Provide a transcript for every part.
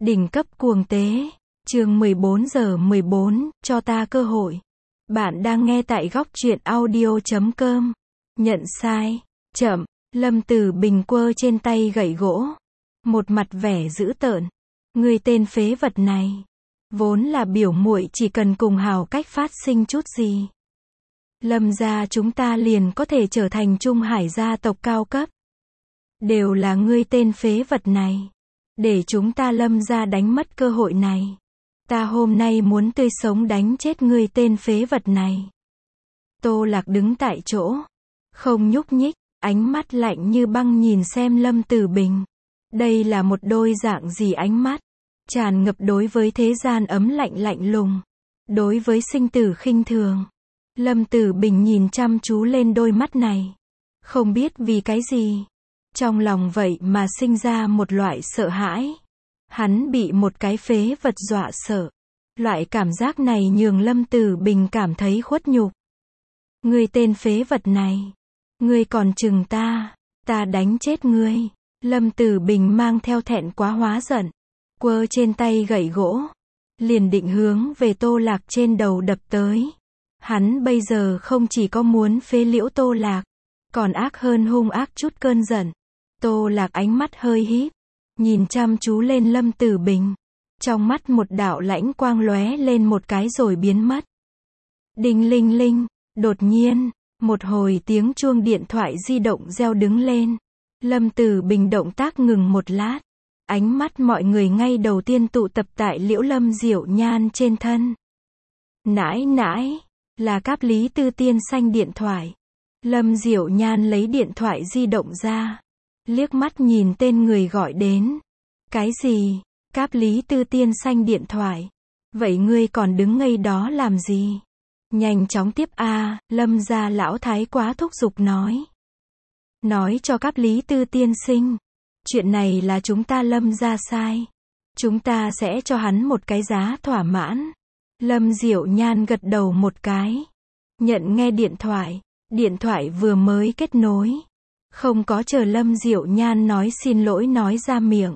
Đỉnh cấp cuồng tế. Chương 14:14, cho ta cơ hội. Bạn đang nghe tại góc truyện audio.com. Nhận sai. Chậm. Lâm Tử Bình quơ trên tay gậy gỗ. Một mặt vẻ dữ tợn. Ngươi tên phế vật này. Vốn là biểu muội chỉ cần cùng Hào Cách phát sinh chút gì. Lâm gia chúng ta liền có thể trở thành Trung Hải gia tộc cao cấp. Đều là ngươi tên phế vật này. Để chúng ta Lâm gia đánh mất cơ hội này. Ta hôm nay muốn tươi sống đánh chết ngươi tên phế vật này. Tô Lạc đứng tại chỗ. Không nhúc nhích, ánh mắt lạnh như băng nhìn xem Lâm Tử Bình. Đây là một đôi dạng gì ánh mắt? Tràn ngập đối với thế gian ấm lạnh lạnh lùng. Đối với sinh tử khinh thường. Lâm Tử Bình nhìn chăm chú lên đôi mắt này. Không biết vì cái gì. Trong lòng vậy mà sinh ra một loại sợ hãi. Hắn bị một cái phế vật dọa sợ. Loại cảm giác này nhường Lâm Tử Bình cảm thấy khuất nhục. Ngươi tên phế vật này. Ngươi còn chừng ta. Ta đánh chết ngươi. Lâm Tử Bình mang theo thẹn quá hóa giận. Quơ trên tay gậy gỗ. Liền định hướng về Tô Lạc trên đầu đập tới. Hắn bây giờ không chỉ có muốn phế liễu Tô Lạc. Còn ác hơn hung ác chút cơn giận. Tô Lạc ánh mắt hơi híp. Nhìn chăm chú lên Lâm Tử Bình. Trong mắt một đạo lãnh quang lóe lên một cái rồi biến mất. Đinh linh linh. Đột nhiên, một hồi tiếng chuông điện thoại di động reo đứng lên. Lâm Tử Bình động tác ngừng một lát. Ánh mắt mọi người ngay đầu tiên tụ tập tại Liễu Lâm Diệu Nhan trên thân. Nãi nãi, là Cáp Lý Tư Tiên Xanh điện thoại. Lâm Diệu Nhan lấy điện thoại di động ra. Liếc mắt nhìn tên người gọi đến. Cái gì? Cáp Lý Tư Tiên Xanh điện thoại. Vậy ngươi còn đứng ngây đó làm gì? Nhanh chóng tiếp a, Lâm gia lão thái quá thúc giục nói. Nói cho Cáp Lý Tư Tiên sinh. Chuyện này là chúng ta Lâm gia sai. Chúng ta sẽ cho hắn một cái giá thỏa mãn. Lâm Diệu Nhan gật đầu một cái. Nhận nghe điện thoại. Điện thoại vừa mới kết nối. Không có chờ Lâm Diệu Nhan nói xin lỗi nói ra miệng.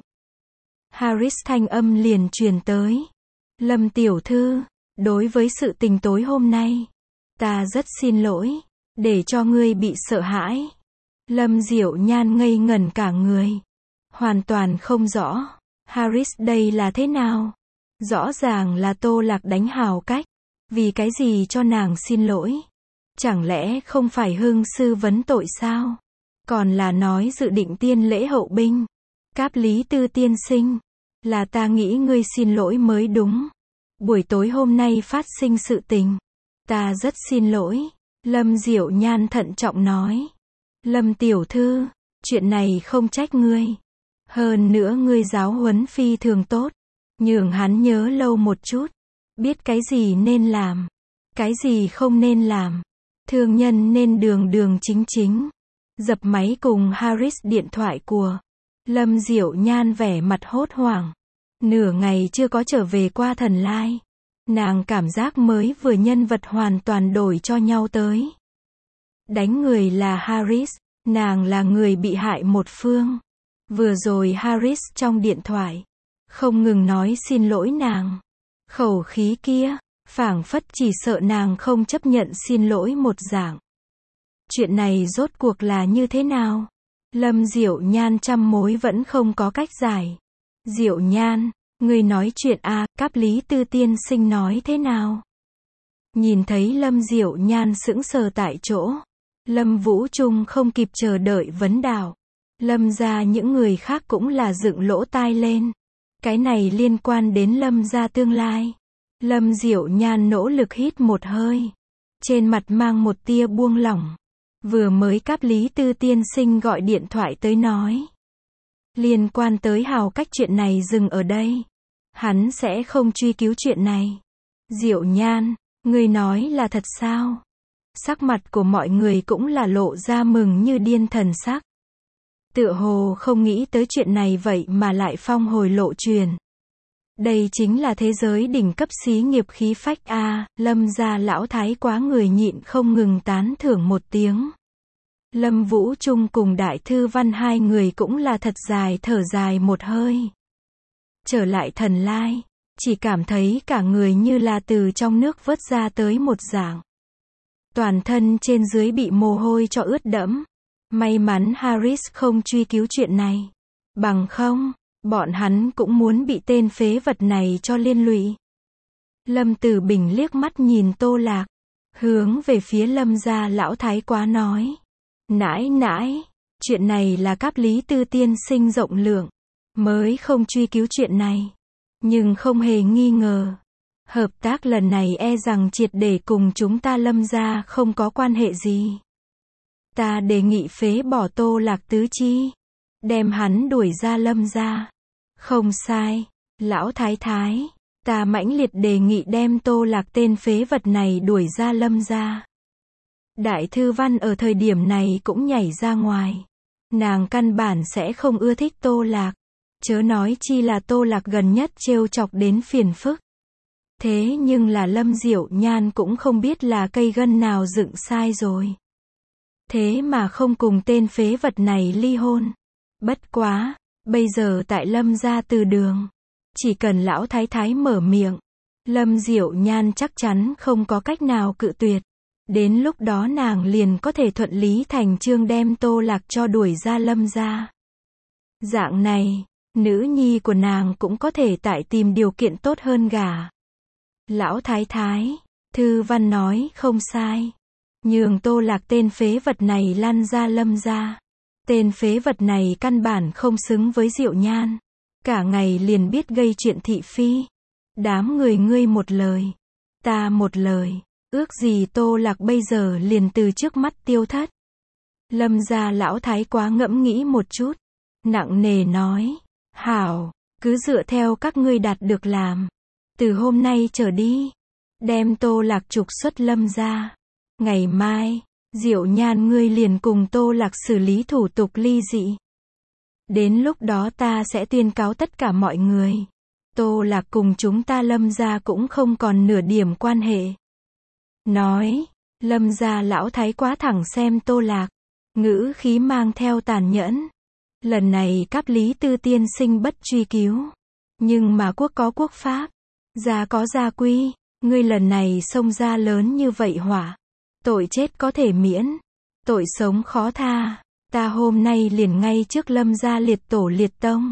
Harris thanh âm liền truyền tới. Lâm tiểu thư, đối với sự tình tối hôm nay, ta rất xin lỗi, để cho ngươi bị sợ hãi. Lâm Diệu Nhan ngây ngẩn cả người. Hoàn toàn không rõ. Harris đây là thế nào? Rõ ràng là Tô Lạc đánh Hào Cách. Vì cái gì cho nàng xin lỗi? Chẳng lẽ không phải hưng sư vấn tội sao? Còn là nói dự định tiên lễ hậu binh. Cáp Lý Tư tiên sinh. Là ta nghĩ ngươi xin lỗi mới đúng. Buổi tối hôm nay phát sinh sự tình. Ta rất xin lỗi. Lâm Diệu Nhan thận trọng nói. Lâm tiểu thư, chuyện này không trách ngươi. Hơn nữa ngươi giáo huấn phi thường tốt. Nhường hắn nhớ lâu một chút. Biết cái gì nên làm. Cái gì không nên làm. Thương nhân nên đường đường chính chính. Dập máy cùng Harris điện thoại của. Lâm Diệu Nhan vẻ mặt hốt hoảng. Nửa ngày chưa có trở về qua thần lai. Nàng cảm giác mới vừa nhân vật hoàn toàn đổi cho nhau tới. Đánh người là Harris. Nàng là người bị hại một phương. Vừa rồi Harris trong điện thoại. Không ngừng nói xin lỗi nàng. Khẩu khí kia. Phảng phất chỉ sợ nàng không chấp nhận xin lỗi một dạng. Chuyện này rốt cuộc là như thế nào? Lâm Diệu Nhan trăm mối vẫn không có cách giải. Diệu Nhan, ngươi nói chuyện a, Cáp Lý Tư tiên sinh nói thế nào? Nhìn thấy Lâm Diệu Nhan sững sờ tại chỗ. Lâm Vũ Trung không kịp chờ đợi vấn đạo. Lâm gia những người khác cũng là dựng lỗ tai lên. Cái này liên quan đến Lâm gia tương lai. Lâm Diệu Nhan nỗ lực hít một hơi. Trên mặt mang một tia buông lỏng. Vừa mới Cáp Lý Tư tiên sinh gọi điện thoại tới nói. Liên quan tới Hào Cách chuyện này dừng ở đây. Hắn sẽ không truy cứu chuyện này. Diệu Nhan, ngươi nói là thật sao? Sắc mặt của mọi người cũng là lộ ra mừng như điên thần sắc. Tựa hồ không nghĩ tới chuyện này vậy mà lại phong hồi lộ truyền. Đây chính là thế giới đỉnh cấp xí nghiệp khí phách a, Lâm gia lão thái quá người nhịn không ngừng tán thưởng một tiếng. Lâm Vũ Trung cùng Đại Thư Văn hai người cũng là thật dài thở dài một hơi. trở lại thần lai, chỉ cảm thấy cả người như là từ trong nước vớt ra tới một dạng. Toàn thân trên dưới bị mồ hôi cho ướt đẫm. May mắn Harris không truy cứu chuyện này. Bằng không, bọn hắn cũng muốn bị tên phế vật này cho liên lụy. Lâm Tử Bình liếc mắt nhìn Tô Lạc, hướng về phía Lâm gia lão thái quá nói. Nãi nãi, chuyện này là Cáp Lý Tư tiên sinh rộng lượng, mới không truy cứu chuyện này. Nhưng không hề nghi ngờ, hợp tác lần này e rằng triệt để cùng chúng ta Lâm gia không có quan hệ gì. Ta đề nghị phế bỏ Tô Lạc tứ chi, đem hắn đuổi ra Lâm gia. Không sai, lão thái thái, ta mãnh liệt đề nghị đem Tô Lạc tên phế vật này đuổi ra Lâm gia. Đại Thư Văn ở thời điểm này cũng nhảy ra ngoài. Nàng căn bản sẽ không ưa thích Tô Lạc, chớ nói chi là Tô Lạc gần nhất trêu chọc đến phiền phức. Thế nhưng là Lâm Diệu Nhan cũng không biết là cây gân nào dựng sai rồi. Thế mà không cùng tên phế vật này ly hôn. Bất quá, bây giờ tại Lâm gia từ đường, chỉ cần lão thái thái mở miệng, Lâm Diệu Nhan chắc chắn không có cách nào cự tuyệt. Đến lúc đó nàng liền có thể thuận lý thành chương đem Tô Lạc cho đuổi ra Lâm gia. Dạng này, nữ nhi của nàng cũng có thể tại tìm điều kiện tốt hơn gả. Lão thái thái, Thư Văn nói không sai. Nhường Tô Lạc tên phế vật này lăn ra Lâm gia. Tên phế vật này căn bản không xứng với Diệu Nhan. Cả ngày liền biết gây chuyện thị phi. Đám người ngươi một lời, ta một lời. Ước gì Tô Lạc bây giờ liền từ trước mắt tiêu thất. Lâm gia lão thái quá ngẫm nghĩ một chút, nặng nề nói. Hảo, cứ dựa theo các ngươi đạt được làm. Từ hôm nay trở đi, đem Tô Lạc trục xuất Lâm gia. Ngày mai, Diệu Nhan ngươi liền cùng Tô Lạc xử lý thủ tục ly dị. Đến lúc đó ta sẽ tuyên cáo tất cả mọi người. Tô Lạc cùng chúng ta Lâm gia cũng không còn nửa điểm quan hệ. Nói, Lâm gia lão thái quá thẳng xem Tô Lạc, ngữ khí mang theo tàn nhẫn. Lần này Cáp Lý Tư tiên sinh bất truy cứu, nhưng mà quốc có quốc pháp, gia có gia quy, ngươi lần này xông ra lớn như vậy hỏa, tội chết có thể miễn, tội sống khó tha, ta hôm nay liền ngay trước Lâm gia liệt tổ liệt tông,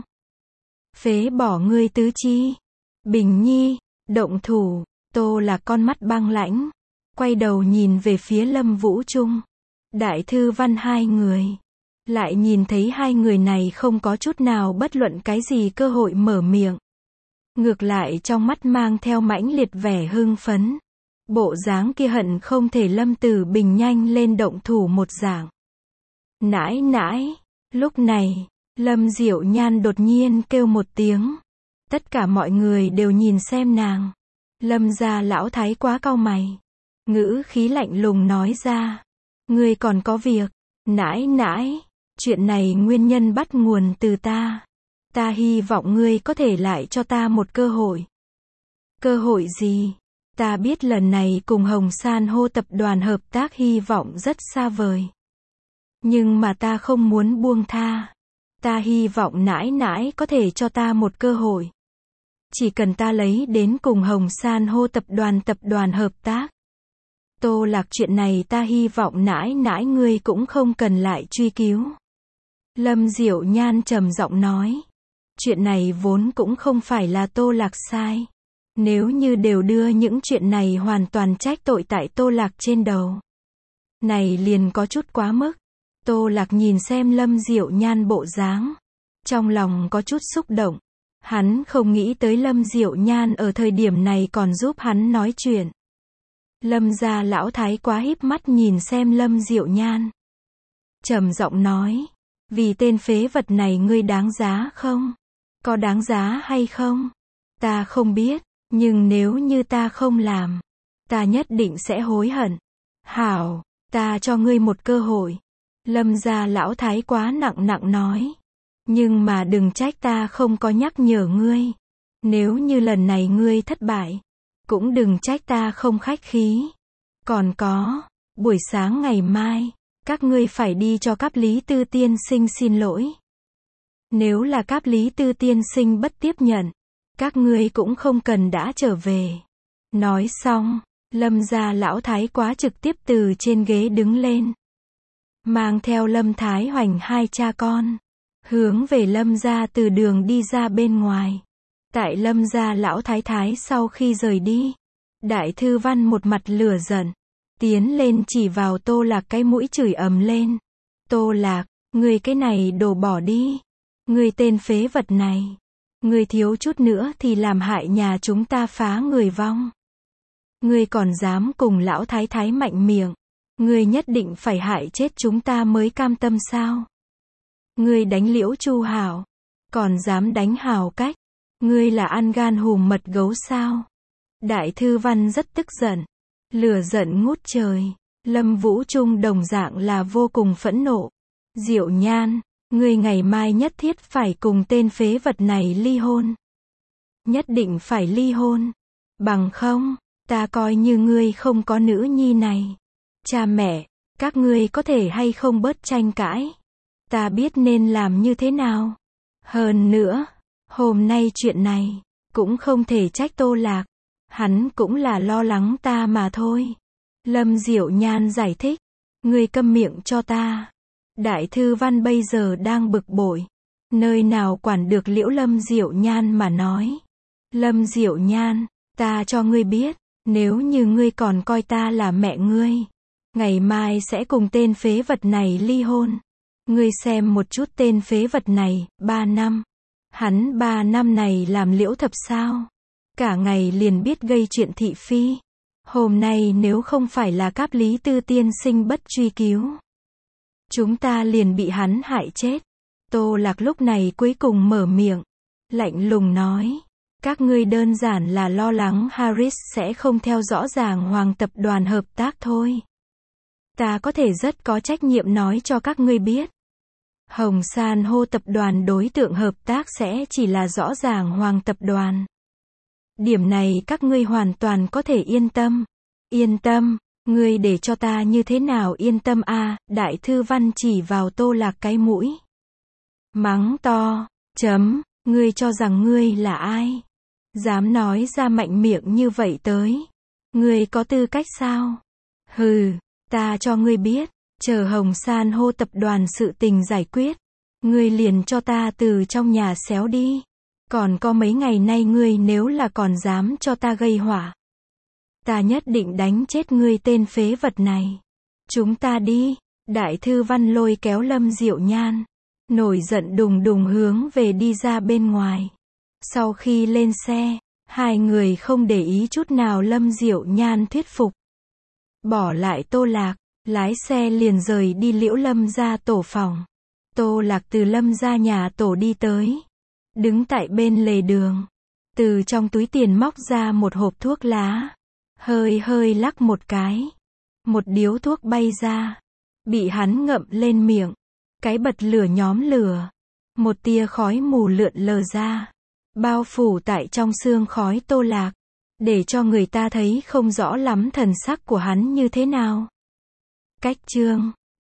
phế bỏ ngươi tứ chi. Bình Nhi, động thủ. Tô Lạc con mắt băng lãnh, quay đầu nhìn về phía Lâm Vũ Trung, Đại Thư Văn hai người. Lại nhìn thấy hai người này không có chút nào bất luận cái gì cơ hội mở miệng. Ngược lại trong mắt mang theo mãnh liệt vẻ hưng phấn. Bộ dáng kia hận không thể Lâm Tử Bình nhanh lên động thủ một dạng. Nãi nãi, lúc này, Lâm Diệu Nhan đột nhiên kêu một tiếng. Tất cả mọi người đều nhìn xem nàng. Lâm gia lão thái quá cau mày, ngữ khí lạnh lùng nói ra. Ngươi còn có việc. Nãi nãi, chuyện này nguyên nhân bắt nguồn từ ta. Ta hy vọng ngươi có thể lại cho ta một cơ hội. Cơ hội gì? Ta biết lần này cùng Hồng San hô tập đoàn hợp tác hy vọng rất xa vời. Nhưng mà ta không muốn buông tha. Ta hy vọng nãi nãi có thể cho ta một cơ hội. Chỉ cần ta lấy đến cùng Hồng San hô tập đoàn hợp tác. Tô Lạc chuyện này ta hy vọng nãi nãi ngươi cũng không cần lại truy cứu. Lâm Diệu Nhan trầm giọng nói. Chuyện này vốn cũng không phải là Tô Lạc sai. Nếu như đều đưa những chuyện này hoàn toàn trách tội tại Tô Lạc trên đầu. Này liền có chút quá mức. Tô Lạc nhìn xem Lâm Diệu Nhan bộ dáng. Trong lòng có chút xúc động. Hắn không nghĩ tới Lâm Diệu Nhan ở thời điểm này còn giúp hắn nói chuyện. Lâm gia lão thái quá híp mắt nhìn xem Lâm Diệu Nhan. Trầm giọng nói. Vì tên phế vật này ngươi đáng giá không? Có đáng giá hay không? Ta không biết, nhưng nếu như ta không làm, ta nhất định sẽ hối hận. Hảo, ta cho ngươi một cơ hội. Lâm gia lão thái quá nặng nói. Nhưng mà đừng trách ta không có nhắc nhở ngươi. Nếu như lần này ngươi thất bại, cũng đừng trách ta không khách khí. Còn có, buổi sáng ngày mai, các ngươi phải đi cho Cáp Lý Tư tiên sinh xin lỗi. Nếu là Cáp Lý Tư tiên sinh bất tiếp nhận, Các ngươi cũng không cần đã trở về. Nói xong, Lâm gia lão thái quá trực tiếp từ trên ghế đứng lên. Mang theo Lâm Thái Hoành hai cha con. Hướng về Lâm gia từ đường đi ra bên ngoài. Tại Lâm gia lão thái thái sau khi rời đi. Đại Thư Văn một mặt lửa giận. Tiến lên chỉ vào Tô Lạc cái mũi chửi ầm lên. Tô Lạc, ngươi cái này đồ bỏ đi. Ngươi tên phế vật này. Ngươi thiếu chút nữa thì làm hại nhà chúng ta phá người vong. Ngươi còn dám cùng lão thái thái mạnh miệng. Ngươi nhất định phải hại chết chúng ta mới cam tâm sao? Ngươi đánh Liễu Chu Hảo. Còn dám đánh Hảo Cách. Ngươi là ăn gan hùm mật gấu sao? Đại Thư Văn rất tức giận. Lửa giận ngút trời. Lâm Vũ Trung đồng dạng là vô cùng phẫn nộ. Diệu Nhan, ngươi ngày mai nhất thiết phải cùng tên phế vật này ly hôn. Nhất định phải ly hôn. Bằng không, ta coi như ngươi không có nữ nhi này. Cha mẹ, các ngươi có thể hay không bớt tranh cãi. Ta biết nên làm như thế nào. Hơn nữa, hôm nay chuyện này, cũng không thể trách Tô Lạc. Hắn cũng là lo lắng ta mà thôi. Lâm Diệu Nhan giải thích. Ngươi câm miệng cho ta. Đại Thư Văn bây giờ đang bực bội. Nơi nào quản được Liễu Lâm Diệu Nhan mà nói. Lâm Diệu Nhan, ta cho ngươi biết, nếu như ngươi còn coi ta là mẹ ngươi, ngày mai sẽ cùng tên phế vật này ly hôn. Ngươi xem một chút tên phế vật này, 3 năm. Hắn 3 năm này làm Liễu Thập sao? Cả ngày liền biết gây chuyện thị phi. Hôm nay nếu không phải là Cáp Lý Tư tiên sinh bất truy cứu, chúng ta liền bị hắn hại chết. Tô Lạc lúc này cuối cùng mở miệng. Lạnh lùng nói. Các ngươi đơn giản là lo lắng Harris sẽ không theo rõ ràng Hoàng tập đoàn hợp tác thôi. Ta có thể rất có trách nhiệm nói cho các ngươi biết. Hồng San hô tập đoàn đối tượng hợp tác sẽ chỉ là rõ ràng Hoàng tập đoàn. Điểm này các ngươi hoàn toàn có thể yên tâm. Yên tâm, ngươi để cho ta như thế nào yên tâm a? Đại Thư Văn chỉ vào Tô Lạc cái mũi. Mắng to, ngươi cho rằng ngươi là ai? Dám nói ra mạnh miệng như vậy tới. Ngươi có tư cách sao? Hừ, ta cho ngươi biết, chờ Hồng San hô tập đoàn sự tình giải quyết. Ngươi liền cho ta từ trong nhà xéo đi. Còn có mấy ngày nay ngươi nếu là còn dám cho ta gây họa, ta nhất định đánh chết ngươi tên phế vật này. Chúng ta đi. Đại Thư Văn lôi kéo Lâm Diệu Nhan, nổi giận đùng đùng hướng về đi ra bên ngoài. Sau khi lên xe, hai người không để ý chút nào Lâm Diệu Nhan thuyết phục. Bỏ lại Tô Lạc, lái xe liền rời đi Liễu Lâm gia tổ phòng. Tô Lạc từ Lâm gia nhà tổ đi tới. Đứng tại bên lề đường. Từ trong túi tiền móc ra một hộp thuốc lá. Hơi lắc một cái. Một điếu thuốc bay ra. Bị hắn ngậm lên miệng. Cái bật lửa nhóm lửa. Một tia khói mù lượn lờ ra. Bao phủ tại trong xương khói Tô Lạc. Để cho người ta thấy không rõ lắm thần sắc của hắn như thế nào. Cách chương